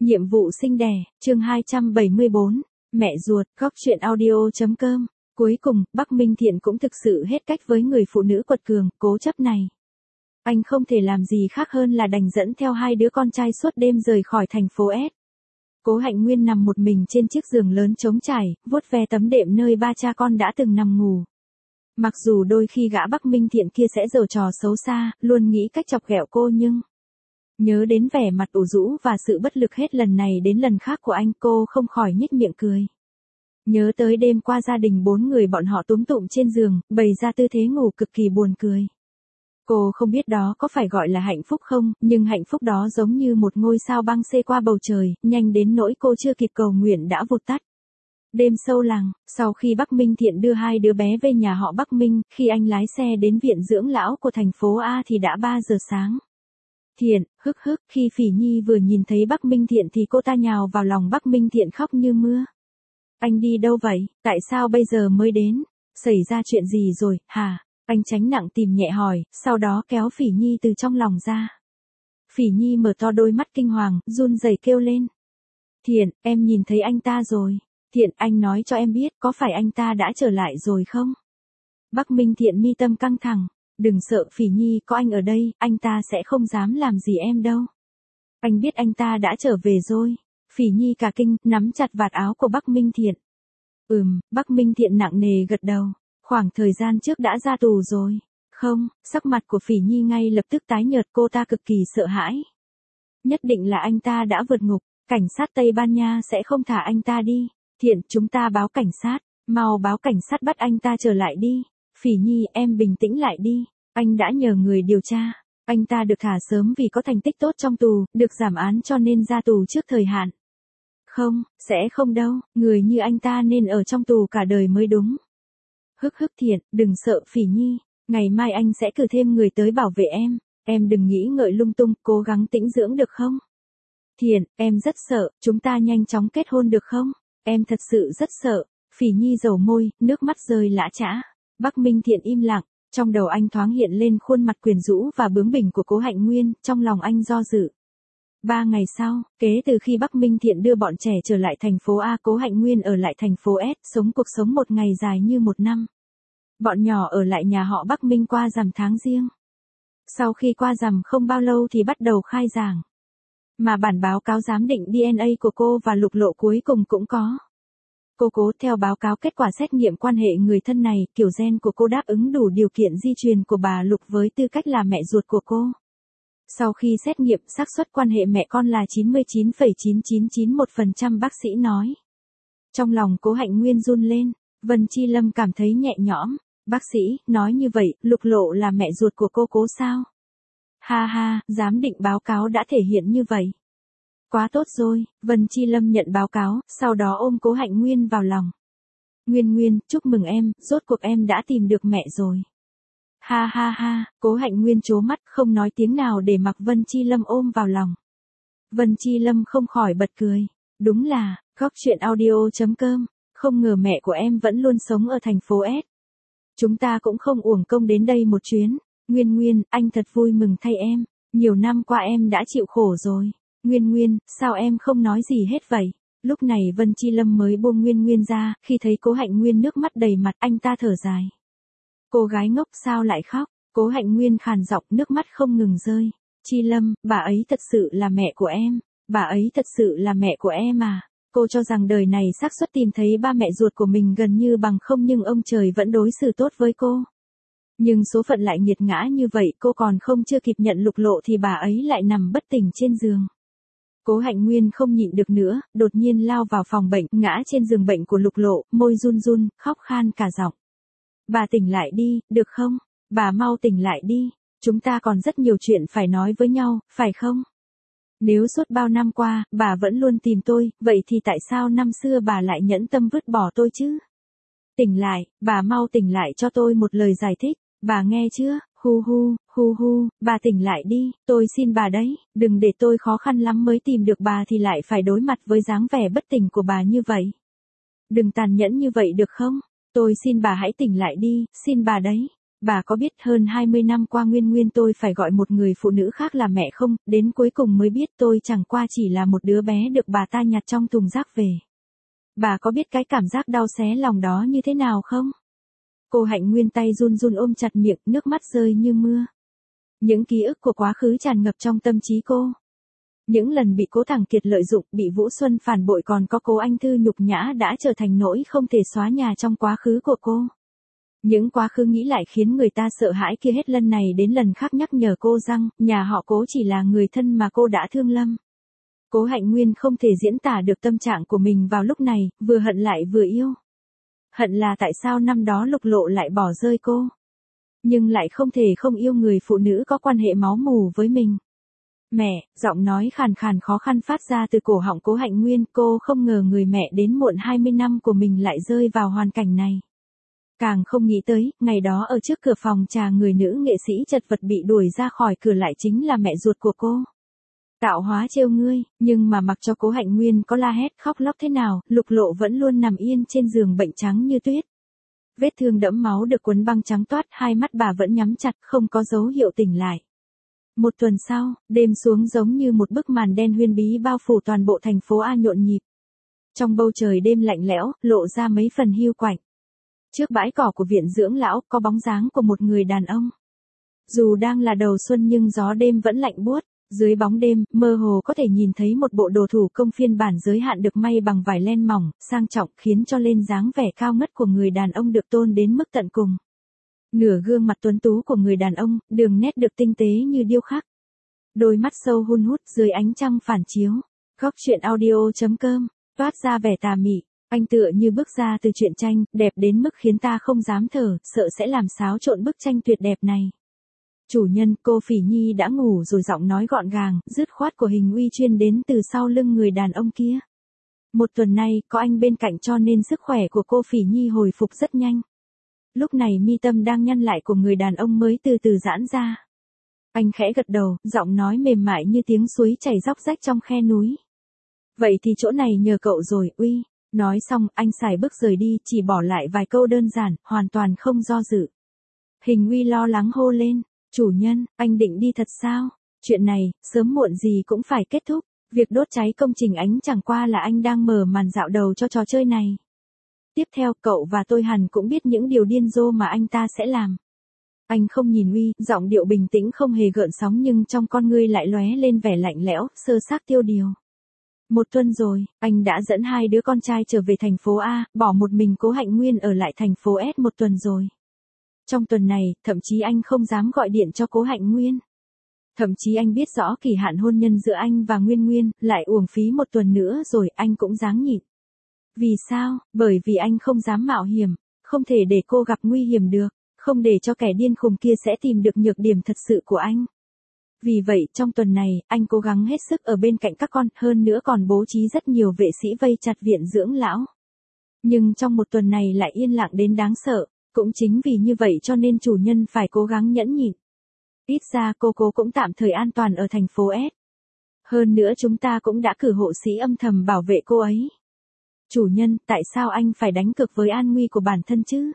Nhiệm vụ sinh đẻ, chương 274, mẹ ruột, góc truyện audio.com. Cuối cùng, Bắc Minh Thiện cũng thực sự hết cách với người phụ nữ quật cường, cố chấp này. Anh không thể làm gì khác hơn là đành dẫn theo hai đứa con trai suốt đêm rời khỏi thành phố S. Cố Hạnh Nguyên nằm một mình trên chiếc giường lớn trống trải, vuốt ve tấm đệm nơi ba cha con đã từng nằm ngủ. Mặc dù đôi khi gã Bắc Minh Thiện kia sẽ giở trò xấu xa, luôn nghĩ cách chọc ghẹo cô nhưng... Nhớ đến vẻ mặt ủ rũ và sự bất lực hết lần này đến lần khác của anh, cô không khỏi nhếch miệng cười. Nhớ tới đêm qua gia đình 4 người bọn họ túm tụm trên giường, bày ra tư thế ngủ cực kỳ buồn cười. Cô không biết đó có phải gọi là hạnh phúc không, nhưng hạnh phúc đó giống như một ngôi sao băng xê qua bầu trời, nhanh đến nỗi cô chưa kịp cầu nguyện đã vụt tắt. Đêm sâu lặng, sau khi Bắc Minh Thiện đưa hai đứa bé về nhà họ Bắc Minh, khi anh lái xe đến viện dưỡng lão của thành phố A thì đã 3 giờ sáng. Thiện, khi Phỉ Nhi vừa nhìn thấy Bắc Minh Thiện thì cô ta nhào vào lòng Bắc Minh Thiện khóc như mưa. Anh đi đâu vậy, tại sao bây giờ mới đến, xảy ra chuyện gì rồi, hả? Anh tránh nặng tìm nhẹ hỏi, sau đó kéo Phỉ Nhi từ trong lòng ra. Phỉ Nhi mở to đôi mắt kinh hoàng, run rẩy kêu lên. Thiện, em nhìn thấy anh ta rồi. Thiện, anh nói cho em biết, có phải anh ta đã trở lại rồi không? Bắc Minh Thiện mi tâm căng thẳng. Đừng sợ Phỉ Nhi, có anh ở đây, anh ta sẽ không dám làm gì em đâu. Anh biết anh ta đã trở về rồi. Phỉ Nhi cả kinh, nắm chặt vạt áo của Bắc Minh Thiện. Bắc Minh Thiện nặng nề gật đầu. Khoảng thời gian trước đã ra tù rồi. Không, sắc mặt của Phỉ Nhi ngay lập tức tái nhợt, cô ta cực kỳ sợ hãi. Nhất định là anh ta đã vượt ngục, cảnh sát Tây Ban Nha sẽ không thả anh ta đi. Thiện, chúng ta báo cảnh sát, mau báo cảnh sát bắt anh ta trở lại đi. Phỉ Nhi, em bình tĩnh lại đi. Anh đã nhờ người điều tra. Anh ta được thả sớm vì có thành tích tốt trong tù, được giảm án cho nên ra tù trước thời hạn. Không, sẽ không đâu, người như anh ta nên ở trong tù cả đời mới đúng. Thiện, đừng sợ Phỉ Nhi, ngày mai anh sẽ cử thêm người tới bảo vệ em đừng nghĩ ngợi lung tung, cố gắng tĩnh dưỡng được không? Thiện, em rất sợ, chúng ta nhanh chóng kết hôn được không? Em thật sự rất sợ. Phỉ Nhi dầu môi, nước mắt rơi lã chã. Bắc Minh Thiện im lặng, trong đầu anh thoáng hiện lên khuôn mặt quyến rũ và bướng bỉnh của Cố Hạnh Nguyên, trong lòng anh do dự. 3 ngày sau, kể từ khi Bắc Minh Thiện đưa bọn trẻ trở lại thành phố A, Cố Hạnh Nguyên ở lại thành phố S, sống cuộc sống một ngày dài như một năm. Bọn nhỏ ở lại nhà họ Bắc Minh qua rằm tháng Giêng. Sau khi qua rằm không bao lâu thì bắt đầu khai giảng. Mà bản báo cáo giám định DNA của cô và Lục Lộ cuối cùng cũng có. Cô Cố, theo báo cáo kết quả xét nghiệm quan hệ người thân này, kiểu gen của cô đáp ứng đủ điều kiện di truyền của bà Lục với tư cách là mẹ ruột của cô. Sau khi xét nghiệm, xác suất quan hệ mẹ con là 99,9991%, bác sĩ nói. Trong lòng Cố Hạnh Nguyên run lên, Vân Chi Lâm cảm thấy nhẹ nhõm. Bác sĩ, nói như vậy, Lục Lộ là mẹ ruột của cô Cố sao? Ha, giám định báo cáo đã thể hiện như vậy. Quá tốt rồi, Vân Chi Lâm nhận báo cáo, sau đó ôm Cố Hạnh Nguyên vào lòng. Nguyên, chúc mừng em, rốt cuộc em đã tìm được mẹ rồi. Ha, Cố Hạnh Nguyên trố mắt, không nói tiếng nào để mặc Vân Chi Lâm ôm vào lòng. Vân Chi Lâm không khỏi bật cười. Đúng là, góc truyện audio.com, không ngờ mẹ của em vẫn luôn sống ở thành phố S. Chúng ta cũng không uổng công đến đây một chuyến. Nguyên, anh thật vui mừng thay em. Nhiều năm qua em đã chịu khổ rồi. Nguyên, sao em không nói gì hết vậy? Lúc này Vân Chi Lâm mới buông Nguyên ra, khi thấy Cố Hạnh Nguyên nước mắt đầy mặt, anh ta thở dài. Cô gái ngốc sao lại khóc? Cố Hạnh Nguyên khàn giọng, nước mắt không ngừng rơi. Chi Lâm, bà ấy thật sự là mẹ của em. Bà ấy thật sự là mẹ của em à? Cô cho rằng đời này xác suất tìm thấy ba mẹ ruột của mình gần như bằng không, nhưng ông trời vẫn đối xử tốt với cô. Nhưng số phận lại nghiệt ngã như vậy, cô còn không chưa kịp nhận Lục Lộ thì bà ấy lại nằm bất tỉnh trên giường. Cố Hạnh Nguyên không nhịn được nữa, đột nhiên lao vào phòng bệnh, ngã trên giường bệnh của Lục Lộ, môi run, khóc khan cả giọng. Bà tỉnh lại đi, được không? Bà mau tỉnh lại đi, chúng ta còn rất nhiều chuyện phải nói với nhau, phải không? Nếu suốt bao năm qua, bà vẫn luôn tìm tôi, vậy thì tại sao năm xưa bà lại nhẫn tâm vứt bỏ tôi chứ? Tỉnh lại, bà mau tỉnh lại cho tôi một lời giải thích, bà nghe chưa? Hu, bà tỉnh lại đi, tôi xin bà đấy, đừng để tôi khó khăn lắm mới tìm được bà thì lại phải đối mặt với dáng vẻ bất tỉnh của bà như vậy. Đừng tàn nhẫn như vậy được không? Tôi xin bà hãy tỉnh lại đi, xin bà đấy. Bà có biết hơn 20 năm qua Nguyên Nguyên tôi phải gọi một người phụ nữ khác là mẹ không, đến cuối cùng mới biết tôi chẳng qua chỉ là một đứa bé được bà ta nhặt trong thùng rác về. Bà có biết cái cảm giác đau xé lòng đó như thế nào không? Cô Hạnh Nguyên tay run run ôm chặt miệng, nước mắt rơi như mưa. Những ký ức của quá khứ tràn ngập trong tâm trí cô. Những lần bị Cố Thẳng Kiệt lợi dụng, bị Vũ Xuân phản bội, còn có Cố Anh Thư nhục nhã đã trở thành nỗi không thể xóa nhòa trong quá khứ của cô. Những quá khứ nghĩ lại khiến người ta sợ hãi kia hết lần này đến lần khác nhắc nhở cô rằng, nhà họ Cố chỉ là người thân mà cô đã thương lâm. Cố Hạnh Nguyên không thể diễn tả được tâm trạng của mình vào lúc này, vừa hận lại vừa yêu. Hận là tại sao năm đó Lục Lộ lại bỏ rơi cô. Nhưng lại không thể không yêu người phụ nữ có quan hệ máu mủ với mình. Mẹ, giọng nói khàn khàn khó khăn phát ra từ cổ họng Cố Hạnh Nguyên, cô không ngờ người mẹ đến muộn 20 năm của mình lại rơi vào hoàn cảnh này. Càng không nghĩ tới, ngày đó ở trước cửa phòng trà người nữ nghệ sĩ chật vật bị đuổi ra khỏi cửa lại chính là mẹ ruột của cô. Tạo hóa trêu ngươi, nhưng mà mặc cho Cố Hạnh Nguyên có la hét khóc lóc thế nào, Lục Lộ vẫn luôn nằm yên trên giường bệnh trắng như tuyết. Vết thương đẫm máu được quấn băng trắng toát, hai mắt bà vẫn nhắm chặt, không có dấu hiệu tỉnh lại. Một tuần sau, đêm xuống giống như một bức màn đen huyền bí bao phủ toàn bộ thành phố A nhộn nhịp. Trong bầu trời đêm lạnh lẽo, lộ ra mấy phần hiu quạnh. Trước bãi cỏ của viện dưỡng lão, có bóng dáng của một người đàn ông. Dù đang là đầu xuân nhưng gió đêm vẫn lạnh buốt. Dưới bóng đêm, mơ hồ có thể nhìn thấy một bộ đồ thủ công phiên bản giới hạn được may bằng vải len mỏng, sang trọng, khiến cho lên dáng vẻ cao ngất của người đàn ông được tôn đến mức tận cùng. Nửa gương mặt tuấn tú của người đàn ông, đường nét được tinh tế như điêu khắc. Đôi mắt sâu hun hút dưới ánh trăng phản chiếu. Góc truyện audio.com, toát ra vẻ tà mị. Anh tựa như bước ra từ truyện tranh, đẹp đến mức khiến ta không dám thở, sợ sẽ làm xáo trộn bức tranh tuyệt đẹp này. Chủ nhân, cô Phỉ Nhi đã ngủ rồi, giọng nói gọn gàng, dứt khoát của Hình Uy chuyên đến từ sau lưng người đàn ông kia. Một tuần nay, có anh bên cạnh cho nên sức khỏe của cô Phỉ Nhi hồi phục rất nhanh. Lúc này mi tâm đang nhăn lại của người đàn ông mới từ từ giãn ra. Anh khẽ gật đầu, giọng nói mềm mại như tiếng suối chảy róc rách trong khe núi. Vậy thì chỗ này nhờ cậu rồi, Uy. Nói xong, anh xài bước rời đi, chỉ bỏ lại vài câu đơn giản, hoàn toàn không do dự. Hình Uy lo lắng hô lên. Chủ nhân, anh định đi thật sao? Chuyện này, sớm muộn gì cũng phải kết thúc. Việc đốt cháy công trình ánh chẳng qua là anh đang mở màn dạo đầu cho trò chơi này. Tiếp theo, cậu và tôi hẳn cũng biết những điều điên rồ mà anh ta sẽ làm. Anh không nhìn Uy, giọng điệu bình tĩnh không hề gợn sóng nhưng trong con ngươi lại lóe lên vẻ lạnh lẽo, sơ xác tiêu điều. Một tuần rồi, anh đã dẫn hai đứa con trai trở về thành phố A, bỏ một mình Cố Hạnh Nguyên ở lại thành phố S một tuần rồi. Trong tuần này, thậm chí anh không dám gọi điện cho Cố Hạnh Nguyên. Thậm chí anh biết rõ kỳ hạn hôn nhân giữa anh và Nguyên Nguyên, lại uổng phí một tuần nữa rồi, anh cũng dáng nhịn. Vì sao? Bởi vì anh không dám mạo hiểm, không thể để cô gặp nguy hiểm được, không để cho kẻ điên khùng kia sẽ tìm được nhược điểm thật sự của anh. Vì vậy, trong tuần này, anh cố gắng hết sức ở bên cạnh các con, hơn nữa còn bố trí rất nhiều vệ sĩ vây chặt viện dưỡng lão. Nhưng trong một tuần này lại yên lặng đến đáng sợ. Cũng chính vì như vậy cho nên chủ nhân phải cố gắng nhẫn nhịn. Ít ra cô cũng tạm thời an toàn ở thành phố S. Hơn nữa chúng ta cũng đã cử hộ sĩ âm thầm bảo vệ cô ấy. Chủ nhân, tại sao anh phải đánh cược với an nguy của bản thân chứ?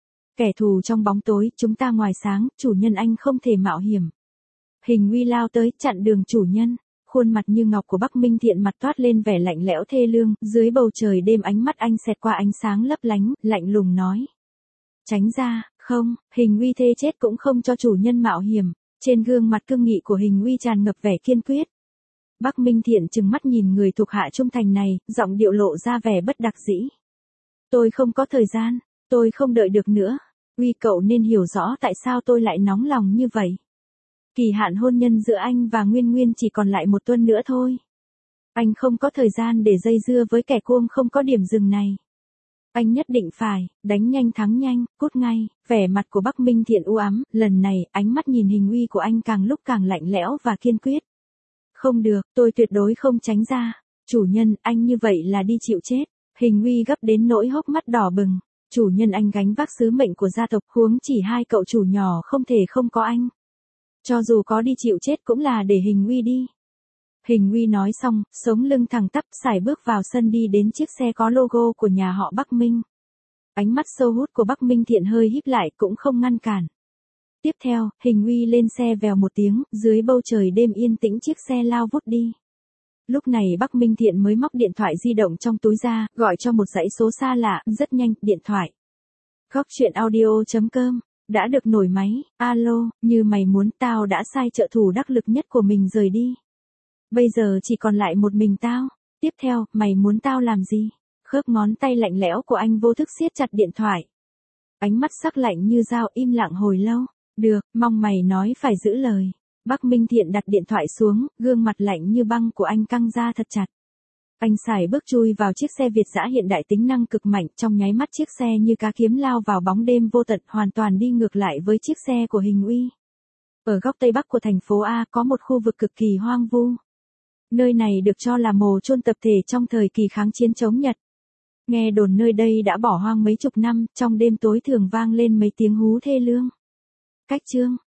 Kẻ thù trong bóng tối, chúng ta ngoài sáng, chủ nhân anh không thể mạo hiểm. Hình Uy lao tới, chặn đường chủ nhân. Khuôn mặt như ngọc của Bắc Minh Thiện mặt toát lên vẻ lạnh lẽo thê lương, dưới bầu trời đêm ánh mắt anh xẹt qua ánh sáng lấp lánh, lạnh lùng nói. Tránh ra, không, Hình Uy thê chết cũng không cho chủ nhân mạo hiểm. Trên gương mặt cương nghị của Hình Uy tràn ngập vẻ kiên quyết. Bắc Minh Thiện trừng mắt nhìn người thuộc hạ trung thành này, giọng điệu lộ ra vẻ bất đắc dĩ. Tôi không có thời gian, tôi không đợi được nữa. Uy, cậu nên hiểu rõ tại sao tôi lại nóng lòng như vậy. Kỳ hạn hôn nhân giữa anh và Nguyên Nguyên chỉ còn lại một tuần nữa thôi. Anh không có thời gian để dây dưa với kẻ cuông không có điểm dừng này. Anh nhất định phải, đánh nhanh thắng nhanh, cút ngay. Vẻ mặt của Bắc Minh Thiện u ám, lần này, ánh mắt nhìn Hình Uy của anh càng lúc càng lạnh lẽo và kiên quyết. Không được, tôi tuyệt đối không tránh ra. Chủ nhân, anh như vậy là đi chịu chết. Hình Uy gấp đến nỗi hốc mắt đỏ bừng. Chủ nhân, anh gánh vác sứ mệnh của gia tộc, huống chỉ hai cậu chủ nhỏ không thể không có anh. Cho dù có đi chịu chết cũng là để Hình Uy đi. Hình Uy nói xong, sống lưng thẳng tắp, sải bước vào sân đi đến chiếc xe có logo của nhà họ Bắc Minh. Ánh mắt sâu hút của Bắc Minh Thiện hơi híp lại cũng không ngăn cản. Tiếp theo, Hình Uy lên xe vèo một tiếng, dưới bầu trời đêm yên tĩnh chiếc xe lao vút đi. Lúc này Bắc Minh Thiện mới móc điện thoại di động trong túi ra, gọi cho một dãy số xa lạ, rất nhanh, điện thoại. Góc chuyện audio.com, đã được nổi máy, alo, như mày muốn, tao đã sai trợ thủ đắc lực nhất của mình rời đi. Bây giờ chỉ còn lại một mình tao, tiếp theo, mày muốn tao làm gì? Khớp ngón tay lạnh lẽo của anh vô thức siết chặt điện thoại. Ánh mắt sắc lạnh như dao, im lặng hồi lâu. Được, mong mày nói phải giữ lời. Bắc Minh Thiện đặt điện thoại xuống, gương mặt lạnh như băng của anh căng ra thật chặt. Anh sải bước chui vào chiếc xe Việt dã hiện đại tính năng cực mạnh, trong nháy mắt chiếc xe như cá kiếm lao vào bóng đêm vô tận, hoàn toàn đi ngược lại với chiếc xe của Hình Uy. Ở góc tây bắc của thành phố A có một khu vực cực kỳ hoang vu. Nơi này được cho là mồ chôn tập thể trong thời kỳ kháng chiến chống Nhật. Nghe đồn nơi đây đã bỏ hoang mấy chục năm, trong đêm tối thường vang lên mấy tiếng hú thê lương. Cách chương